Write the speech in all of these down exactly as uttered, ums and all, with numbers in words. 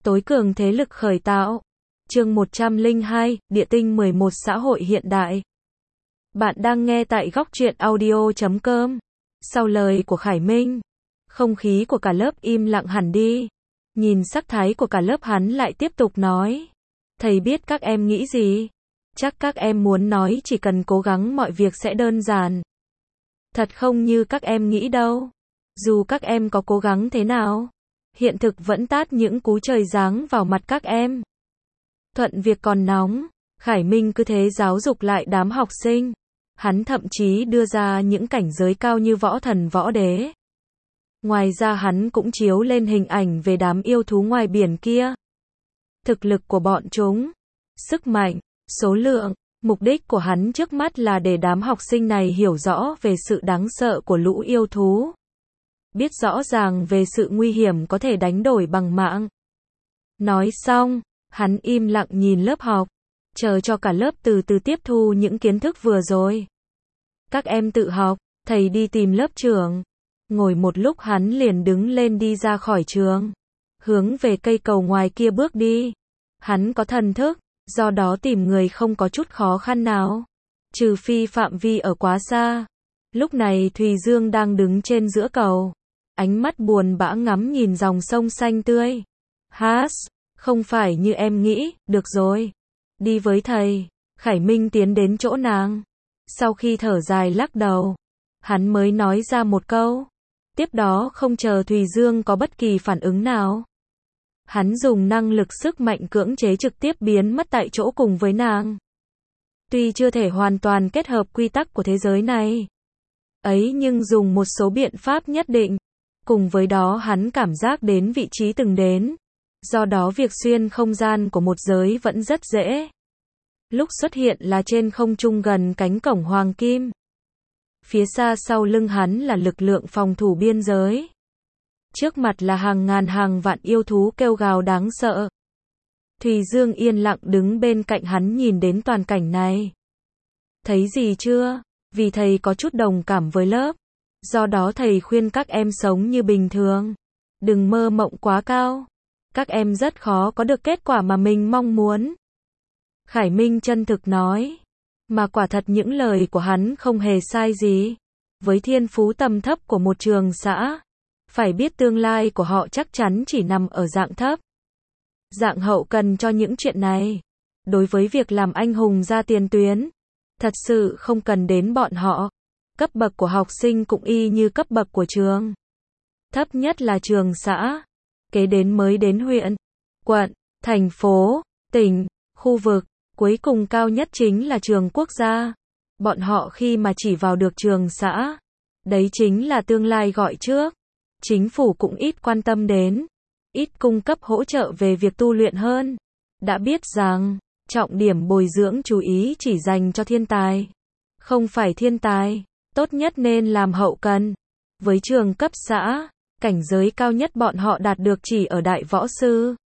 Tối cường thế lực khởi tạo. Chương một trăm lẻ hai, Địa tinh mười một xã hội hiện đại. Bạn đang nghe tại góc truyện audio chấm com. Sau lời của Khải Minh, không khí của cả lớp im lặng hẳn đi. Nhìn sắc thái của cả lớp hắn lại tiếp tục nói. Thầy biết các em nghĩ gì. Chắc các em muốn nói chỉ cần cố gắng mọi việc sẽ đơn giản. Thật không như các em nghĩ đâu. Dù các em có cố gắng thế nào, hiện thực vẫn tát những cú trời giáng vào mặt các em. Thuận việc còn nóng, Khải Minh cứ thế giáo dục lại đám học sinh. Hắn thậm chí đưa ra những cảnh giới cao như võ thần võ đế. Ngoài ra hắn cũng chiếu lên hình ảnh về đám yêu thú ngoài biển kia. Thực lực của bọn chúng, sức mạnh, số lượng, mục đích của hắn trước mắt là để đám học sinh này hiểu rõ về sự đáng sợ của lũ yêu thú. Biết rõ ràng về sự nguy hiểm có thể đánh đổi bằng mạng. Nói xong, hắn im lặng nhìn lớp học, chờ cho cả lớp từ từ tiếp thu những kiến thức vừa rồi. Các em tự học, thầy đi tìm lớp trưởng. Ngồi một lúc hắn liền đứng lên đi ra khỏi trường, hướng về cây cầu ngoài kia bước đi. Hắn có thần thức, do đó tìm người không có chút khó khăn nào, trừ phi phạm vi ở quá xa. Lúc này Thùy Dương đang đứng trên giữa cầu, ánh mắt buồn bã ngắm nhìn dòng sông xanh tươi. Hát, không phải như em nghĩ, được rồi. Đi với thầy. Khải Minh tiến đến chỗ nàng. Sau khi thở dài lắc đầu, hắn mới nói ra một câu. Tiếp đó không chờ Thùy Dương có bất kỳ phản ứng nào, hắn dùng năng lực sức mạnh cưỡng chế trực tiếp biến mất tại chỗ cùng với nàng. Tuy chưa thể hoàn toàn kết hợp quy tắc của thế giới này ấy, nhưng dùng một số biện pháp nhất định. Cùng với đó hắn cảm giác đến vị trí từng đến. Do đó việc xuyên không gian của một giới vẫn rất dễ. Lúc xuất hiện là trên không trung gần cánh cổng Hoàng Kim. Phía xa sau lưng hắn là lực lượng phòng thủ biên giới. Trước mặt là hàng ngàn hàng vạn yêu thú kêu gào đáng sợ. Thùy Dương yên lặng đứng bên cạnh hắn nhìn đến toàn cảnh này. Thấy gì chưa? Vì thầy có chút đồng cảm với lớp. Do đó thầy khuyên các em sống như bình thường. Đừng mơ mộng quá cao. Các em rất khó có được kết quả mà mình mong muốn. Khải Minh chân thực nói. Mà quả thật những lời của hắn không hề sai gì. Với thiên phú tầm thấp của một trường xã, phải biết tương lai của họ chắc chắn chỉ nằm ở dạng thấp. Dạng hậu cần cho những chuyện này. Đối với việc làm anh hùng ra tiền tuyến, thật sự không cần đến bọn họ. Cấp bậc của học sinh cũng y như cấp bậc của trường. Thấp nhất là trường xã, kế đến mới đến huyện, quận, thành phố, tỉnh, khu vực, cuối cùng cao nhất chính là trường quốc gia. Bọn họ khi mà chỉ vào được trường xã, đấy chính là tương lai gọi trước. Chính phủ cũng ít quan tâm đến, ít cung cấp hỗ trợ về việc tu luyện hơn. Đã biết rằng, trọng điểm bồi dưỡng chú ý chỉ dành cho thiên tài. Không phải thiên tài, tốt nhất nên làm hậu cần. Với trường cấp xã, cảnh giới cao nhất bọn họ đạt được chỉ ở đại võ sư.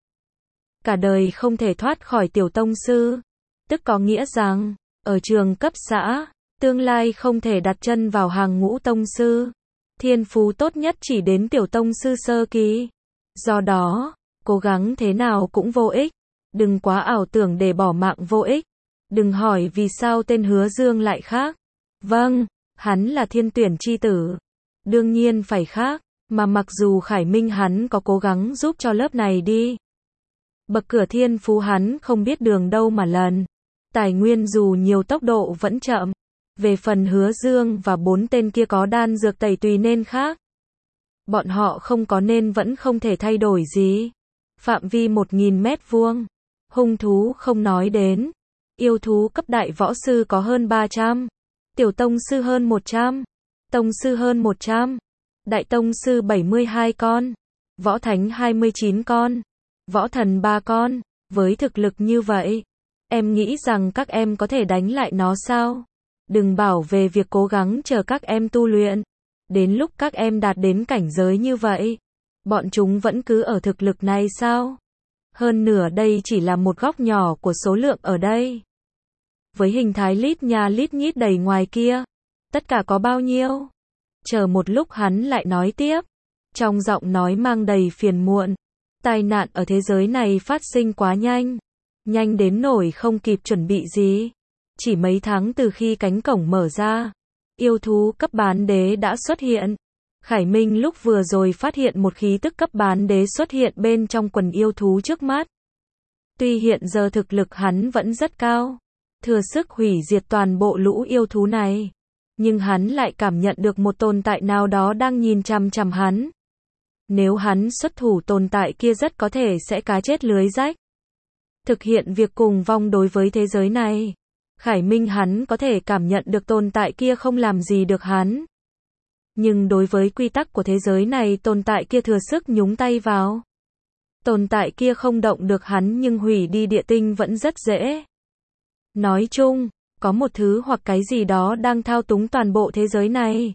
Cả đời không thể thoát khỏi tiểu tông sư. Tức có nghĩa rằng, ở trường cấp xã, tương lai không thể đặt chân vào hàng ngũ tông sư. Thiên phú tốt nhất chỉ đến tiểu tông sư sơ kỳ. Do đó, cố gắng thế nào cũng vô ích. Đừng quá ảo tưởng để bỏ mạng vô ích. Đừng hỏi vì sao tên Hứa Dương lại khác. Vâng, hắn là thiên tuyển chi tử. Đương nhiên phải khác, mà mặc dù Khải Minh hắn có cố gắng giúp cho lớp này đi. Bậc cửa thiên phú hắn không biết đường đâu mà lần. Tài nguyên dù nhiều tốc độ vẫn chậm. Về phần Hứa Dương và bốn tên kia có đan dược tẩy tùy nên khác. Bọn họ không có nên vẫn không thể thay đổi gì. Phạm vi một nghìn mét vuông. Hung thú không nói đến. Yêu thú cấp đại võ sư có hơn ba trăm. Tiểu tông sư hơn một trăm. Tông sư hơn một trăm. Đại tông sư bảy mươi hai con. Võ thánh hai mươi chín con. Võ thần ba con. Với thực lực như vậy, em nghĩ rằng các em có thể đánh lại nó sao? Đừng bảo về việc cố gắng chờ các em tu luyện. Đến lúc các em đạt đến cảnh giới như vậy, bọn chúng vẫn cứ ở thực lực này sao? Hơn nửa đây chỉ là một góc nhỏ của số lượng ở đây. Với hình thái lít nha lít nhít đầy ngoài kia, tất cả có bao nhiêu? Chờ một lúc hắn lại nói tiếp, trong giọng nói mang đầy phiền muộn. Tai nạn ở thế giới này phát sinh quá nhanh. Nhanh đến nỗi không kịp chuẩn bị gì. Chỉ mấy tháng từ khi cánh cổng mở ra, yêu thú cấp bán đế đã xuất hiện. Khải Minh lúc vừa rồi phát hiện một khí tức cấp bán đế xuất hiện bên trong quần yêu thú trước mắt. Tuy hiện giờ thực lực hắn vẫn rất cao, thừa sức hủy diệt toàn bộ lũ yêu thú này, nhưng hắn lại cảm nhận được một tồn tại nào đó đang nhìn chằm chằm hắn. Nếu hắn xuất thủ, tồn tại kia rất có thể sẽ cá chết lưới rách. Thực hiện việc cùng vong đối với thế giới này. Khải Minh hắn có thể cảm nhận được tồn tại kia không làm gì được hắn. Nhưng đối với quy tắc của thế giới này, tồn tại kia thừa sức nhúng tay vào. Tồn tại kia không động được hắn nhưng hủy đi địa tinh vẫn rất dễ. Nói chung, có một thứ hoặc cái gì đó đang thao túng toàn bộ thế giới này.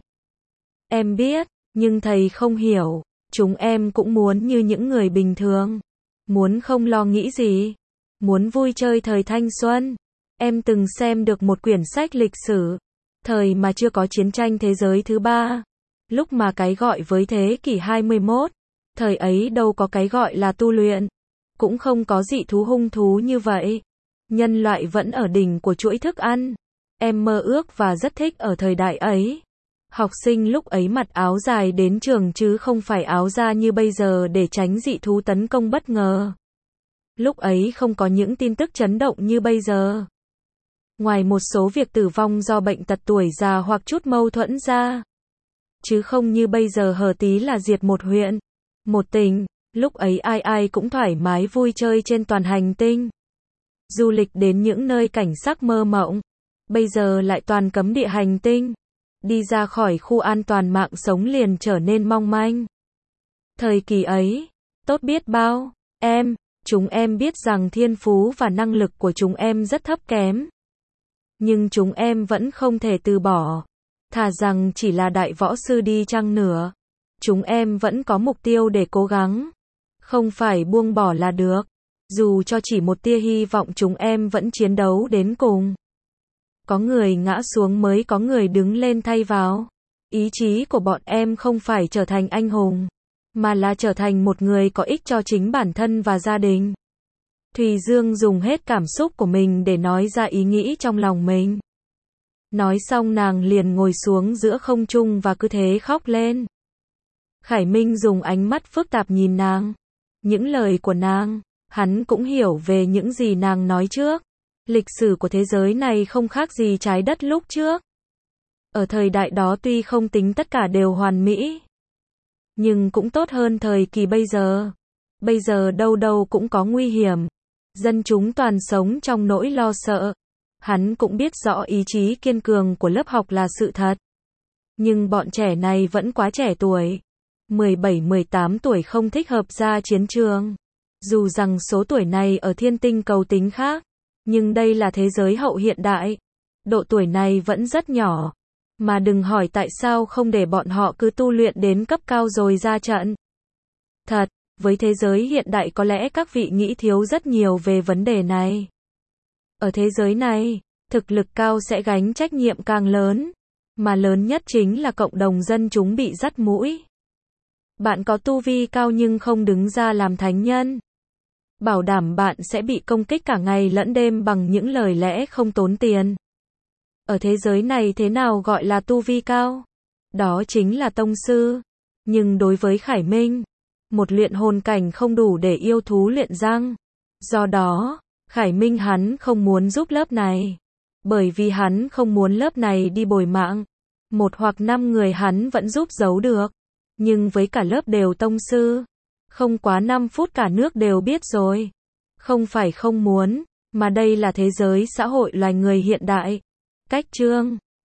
Em biết, nhưng thầy không hiểu. Chúng em cũng muốn như những người bình thường. Muốn không lo nghĩ gì. Muốn vui chơi thời thanh xuân. Em từng xem được một quyển sách lịch sử. Thời mà chưa có chiến tranh thế giới thứ ba. Lúc mà cái gọi với thế kỷ hai mươi mốt. Thời ấy đâu có cái gọi là tu luyện. Cũng không có dị thú hung thú như vậy. Nhân loại vẫn ở đỉnh của chuỗi thức ăn. Em mơ ước và rất thích ở thời đại ấy. Học sinh lúc ấy mặc áo dài đến trường chứ không phải áo da như bây giờ để tránh dị thú tấn công bất ngờ. Lúc ấy không có những tin tức chấn động như bây giờ. Ngoài một số việc tử vong do bệnh tật tuổi già hoặc chút mâu thuẫn ra. Chứ không như bây giờ hở tí là diệt một huyện, một tỉnh. Lúc ấy ai ai cũng thoải mái vui chơi trên toàn hành tinh. Du lịch đến những nơi cảnh sắc mơ mộng. Bây giờ lại toàn cấm địa hành tinh. Đi ra khỏi khu an toàn mạng sống liền trở nên mong manh. Thời kỳ ấy, tốt biết bao. Em, chúng em biết rằng thiên phú và năng lực của chúng em rất thấp kém. Nhưng chúng em vẫn không thể từ bỏ. Thà rằng chỉ là đại võ sư đi chăng nữa. Chúng em vẫn có mục tiêu để cố gắng. Không phải buông bỏ là được. Dù cho chỉ một tia hy vọng, chúng em vẫn chiến đấu đến cùng. Có người ngã xuống mới có người đứng lên thay vào. Ý chí của bọn em không phải trở thành anh hùng, mà là trở thành một người có ích cho chính bản thân và gia đình. Thùy Dương dùng hết cảm xúc của mình để nói ra ý nghĩ trong lòng mình. Nói xong nàng liền ngồi xuống giữa không trung và cứ thế khóc lên. Khải Minh dùng ánh mắt phức tạp nhìn nàng. Những lời của nàng, hắn cũng hiểu về những gì nàng nói trước. Lịch sử của thế giới này không khác gì trái đất lúc trước. Ở thời đại đó tuy không tính tất cả đều hoàn mỹ, nhưng cũng tốt hơn thời kỳ bây giờ. Bây giờ đâu đâu cũng có nguy hiểm. Dân chúng toàn sống trong nỗi lo sợ. Hắn cũng biết rõ ý chí kiên cường của lớp học là sự thật. Nhưng bọn trẻ này vẫn quá trẻ tuổi. mười bảy mười tám tuổi không thích hợp ra chiến trường. Dù rằng số tuổi này ở thiên tinh cầu tính khác. Nhưng đây là thế giới hậu hiện đại. Độ tuổi này vẫn rất nhỏ. Mà đừng hỏi tại sao không để bọn họ cứ tu luyện đến cấp cao rồi ra trận. Thật, với thế giới hiện đại có lẽ các vị nghĩ thiếu rất nhiều về vấn đề này. Ở thế giới này, thực lực cao sẽ gánh trách nhiệm càng lớn. Mà lớn nhất chính là cộng đồng dân chúng bị dắt mũi. Bạn có tu vi cao nhưng không đứng ra làm thánh nhân. Bảo đảm bạn sẽ bị công kích cả ngày lẫn đêm bằng những lời lẽ không tốn tiền. Ở thế giới này thế nào gọi là tu vi cao? Đó chính là tông sư. Nhưng đối với Khải Minh, một luyện hồn cảnh không đủ để yêu thú luyện răng. Do đó, Khải Minh hắn không muốn giúp lớp này. Bởi vì hắn không muốn lớp này đi bồi mạng. Một hoặc năm người hắn vẫn giúp giấu được. Nhưng với cả lớp đều tông sư. Không quá năm phút cả nước đều biết rồi. Không phải không muốn, mà đây là thế giới xã hội loài người hiện đại. Cách chương